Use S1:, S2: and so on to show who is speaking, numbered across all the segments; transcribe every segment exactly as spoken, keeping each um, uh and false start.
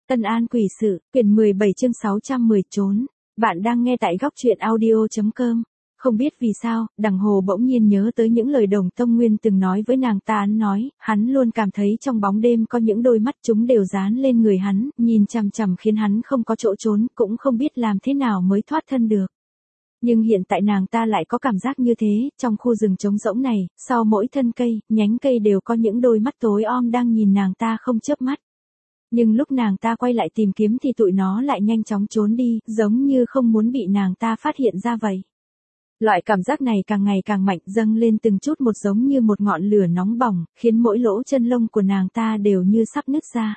S1: Tân An quỷ sự, quyển mười bảy chương sáu trăm mười trốn. Bạn đang nghe tại góc truyện audio.com. Không biết vì sao, Đằng Hồ bỗng nhiên nhớ tới những lời Đồng Tông Nguyên từng nói với nàng ta. Hắn nói, hắn luôn cảm thấy trong bóng đêm có những đôi mắt chúng đều dán lên người hắn, nhìn chằm chằm khiến hắn không có chỗ trốn, cũng không biết làm thế nào mới thoát thân được. Nhưng hiện tại nàng ta lại có cảm giác như thế, trong khu rừng trống rỗng này, sau mỗi thân cây, nhánh cây đều có những đôi mắt tối om đang nhìn nàng ta không chớp mắt. Nhưng lúc nàng ta quay lại tìm kiếm thì tụi nó lại nhanh chóng trốn đi, giống như không muốn bị nàng ta phát hiện ra vậy. Loại cảm giác này càng ngày càng mạnh, dâng lên từng chút một, giống như một ngọn lửa nóng bỏng, khiến mỗi lỗ chân lông của nàng ta đều như sắp nứt ra.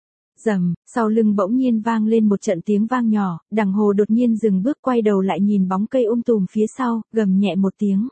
S1: Rầm, sau lưng bỗng nhiên vang lên một trận tiếng vang nhỏ, Đằng Hồ đột nhiên dừng bước, quay đầu lại nhìn bóng cây um tùm phía sau, gầm nhẹ một tiếng.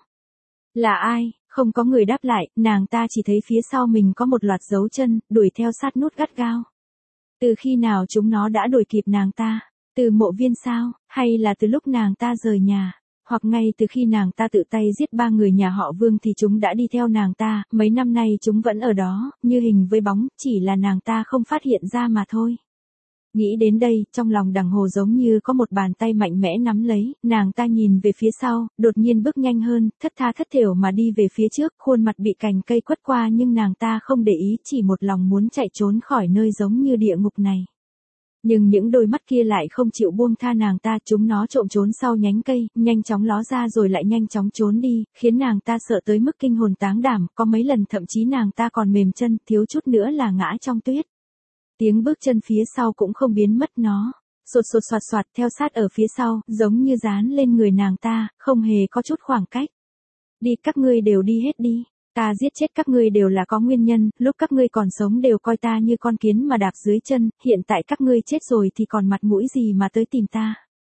S1: Là ai? Không có người đáp lại, nàng ta chỉ thấy phía sau mình có một loạt dấu chân, đuổi theo sát nút gắt gao. Từ khi nào chúng nó đã đuổi kịp nàng ta? Từ mộ viên sao? Hay là từ lúc nàng ta rời nhà? Hoặc ngay từ khi nàng ta tự tay giết ba người nhà họ Vương thì chúng đã đi theo nàng ta, mấy năm nay chúng vẫn ở đó, như hình với bóng, chỉ là nàng ta không phát hiện ra mà thôi. Nghĩ đến đây, trong lòng Đằng Hồ giống như có một bàn tay mạnh mẽ nắm lấy, nàng ta nhìn về phía sau, đột nhiên bước nhanh hơn, thất tha thất thểu mà đi về phía trước, khuôn mặt bị cành cây quất qua nhưng nàng ta không để ý, chỉ một lòng muốn chạy trốn khỏi nơi giống như địa ngục này. Nhưng những đôi mắt kia lại không chịu buông tha nàng ta, chúng nó trộm trốn sau nhánh cây, nhanh chóng ló ra rồi lại nhanh chóng trốn đi, khiến nàng ta sợ tới mức kinh hồn táng đảm, có mấy lần thậm chí nàng ta còn mềm chân, thiếu chút nữa là ngã trong tuyết. Tiếng bước chân phía sau cũng không biến mất, nó sột sột soạt soạt theo sát ở phía sau, giống như dán lên người nàng ta, không hề có chút khoảng cách. Đi, các ngươi đều đi hết đi. Ta giết chết các ngươi đều là có nguyên nhân, lúc các ngươi còn sống đều coi ta như con kiến mà đạp dưới chân, hiện tại các ngươi chết rồi thì còn mặt mũi gì mà tới tìm ta.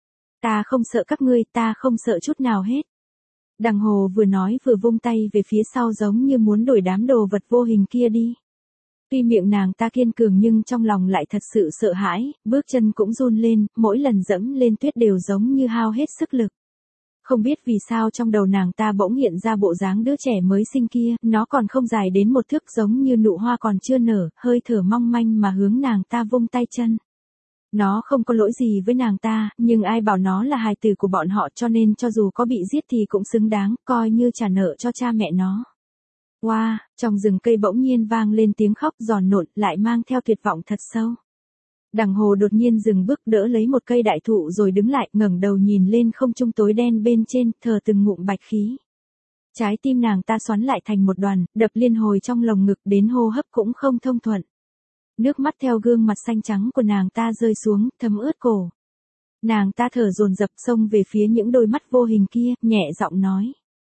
S1: Ta không sợ các ngươi, ta không sợ chút nào hết. Đằng Hồ vừa nói vừa vung tay về phía sau giống như muốn đuổi đám đồ vật vô hình kia đi. Tuy miệng nàng ta kiên cường nhưng trong lòng lại thật sự sợ hãi, bước chân cũng run lên, mỗi lần dẫm lên tuyết đều giống như hao hết sức lực. Không biết vì sao trong đầu nàng ta bỗng hiện ra bộ dáng đứa trẻ mới sinh kia, nó còn không dài đến một thước, giống như nụ hoa còn chưa nở, hơi thở mong manh mà hướng nàng ta vung tay chân. Nó không có lỗi gì với nàng ta, nhưng ai bảo nó là hài tử của bọn họ, cho nên cho dù có bị giết thì cũng xứng đáng, coi như trả nợ cho cha mẹ nó. Wow, trong rừng cây bỗng nhiên vang lên tiếng khóc giòn nộn, lại mang theo tuyệt vọng thật sâu. Đằng Hồ đột nhiên dừng bước, đỡ lấy một cây đại thụ rồi đứng lại, ngẩng đầu nhìn lên không trung tối đen bên trên, thở từng ngụm bạch khí. Trái tim nàng ta xoắn lại thành một đoàn, đập liên hồi trong lồng ngực, đến hô hấp cũng không thông thuận. Nước mắt theo gương mặt xanh trắng của nàng ta rơi xuống, thấm ướt cổ. Nàng ta thở dồn dập xông về phía những đôi mắt vô hình kia, nhẹ giọng nói.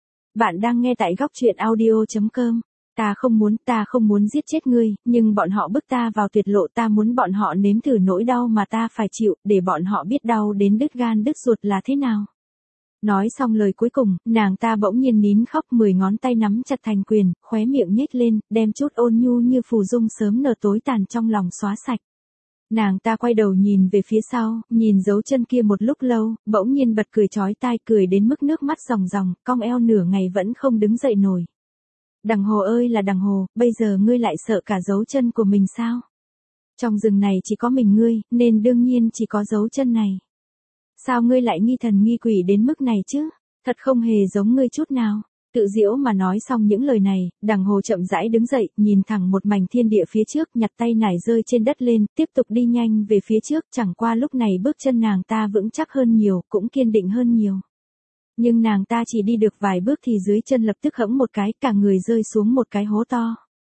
S1: Bạn đang nghe tại góc truyện audio.com. Ta không muốn, ta không muốn giết chết ngươi, nhưng bọn họ bức ta vào tuyệt lộ, ta muốn bọn họ nếm thử nỗi đau mà ta phải chịu, để bọn họ biết đau đến đứt gan đứt ruột là thế nào. Nói xong lời cuối cùng, nàng ta bỗng nhiên nín khóc, mười ngón tay nắm chặt thành quyền, khóe miệng nhếch lên, đem chút ôn nhu như phù dung sớm nở tối tàn trong lòng xóa sạch. Nàng ta quay đầu nhìn về phía sau, nhìn dấu chân kia một lúc lâu, bỗng nhiên bật cười chói tai, cười đến mức nước mắt ròng ròng, cong eo nửa ngày vẫn không đứng dậy nổi. Đằng Hồ ơi là Đằng Hồ, bây giờ ngươi lại sợ cả dấu chân của mình sao? Trong rừng này chỉ có mình ngươi, nên đương nhiên chỉ có dấu chân này. Sao ngươi lại nghi thần nghi quỷ đến mức này chứ? Thật không hề giống ngươi chút nào. Tự giễu mà nói xong những lời này, Đằng Hồ chậm rãi đứng dậy, nhìn thẳng một mảnh thiên địa phía trước, nhặt tay nải rơi trên đất lên, tiếp tục đi nhanh về phía trước, chẳng qua lúc này bước chân nàng ta vững chắc hơn nhiều, cũng kiên định hơn nhiều. Nhưng nàng ta chỉ đi được vài bước thì dưới chân lập tức hẫng một cái, cả người rơi xuống một cái hố to.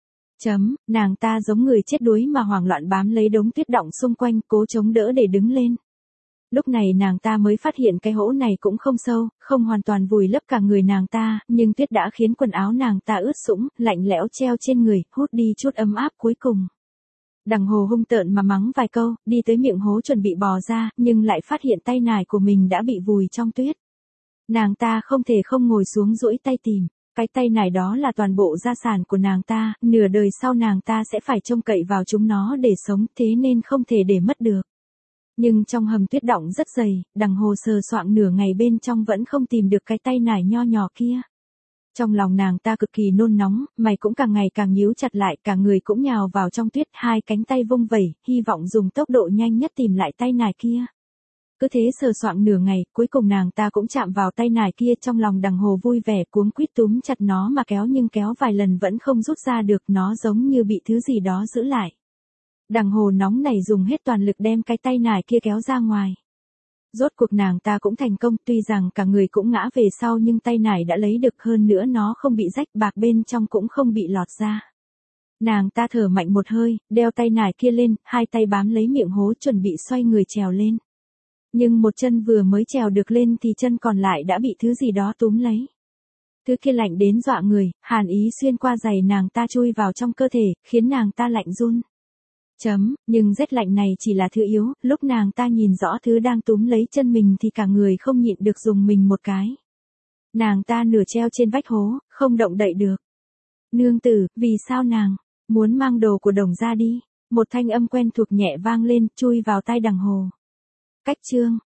S1: Chấm, nàng ta giống người chết đuối mà hoảng loạn bám lấy đống tuyết đọng xung quanh, cố chống đỡ để đứng lên. Lúc này nàng ta mới phát hiện cái hố này cũng không sâu, không hoàn toàn vùi lấp cả người nàng ta, nhưng tuyết đã khiến quần áo nàng ta ướt sũng, lạnh lẽo treo trên người, hút đi chút ấm áp cuối cùng. Đằng Hồ hung tợn mà mắng vài câu, đi tới miệng hố chuẩn bị bò ra, nhưng lại phát hiện tay nải của mình đã bị vùi trong tuyết. Nàng ta không thể không ngồi xuống duỗi tay tìm, cái tay nải đó là toàn bộ gia sản của nàng ta, nửa đời sau nàng ta sẽ phải trông cậy vào chúng nó để sống, thế nên không thể để mất được. Nhưng trong hầm tuyết đọng rất dày, Đằng Hồ sờ soạng nửa ngày bên trong vẫn không tìm được cái tay nải nho nhỏ kia. Trong lòng nàng ta cực kỳ nôn nóng, mày cũng càng ngày càng nhíu chặt lại, cả người cũng nhào vào trong tuyết, hai cánh tay vung vẩy, hy vọng dùng tốc độ nhanh nhất tìm lại tay nải kia. Cứ thế sờ soạng nửa ngày, cuối cùng nàng ta cũng chạm vào tay nải kia, trong lòng Đằng Hồ vui vẻ cuống quýt túm chặt nó mà kéo, nhưng kéo vài lần vẫn không rút ra được, nó giống như bị thứ gì đó giữ lại. Đằng Hồ nóng nảy dùng hết toàn lực đem cái tay nải kia kéo ra ngoài. Rốt cuộc nàng ta cũng thành công, tuy rằng cả người cũng ngã về sau nhưng tay nải đã lấy được, hơn nữa nó không bị rách, bạc bên trong cũng không bị lọt ra. Nàng ta thở mạnh một hơi, đeo tay nải kia lên, hai tay bám lấy miệng hố chuẩn bị xoay người trèo lên. Nhưng một chân vừa mới trèo được lên thì chân còn lại đã bị thứ gì đó túm lấy. Thứ kia lạnh đến dọa người, hàn ý xuyên qua giày nàng ta chui vào trong cơ thể, khiến nàng ta lạnh run. Chấm, nhưng rét lạnh này chỉ là thứ yếu, lúc nàng ta nhìn rõ thứ đang túm lấy chân mình thì cả người không nhịn được dùng mình một cái. Nàng ta nửa treo trên vách hố, không động đậy được. Nương tử, vì sao nàng muốn mang đồ của Đồng ra đi? Một thanh âm quen thuộc nhẹ vang lên, chui vào tai Đằng Hồ. Cách chương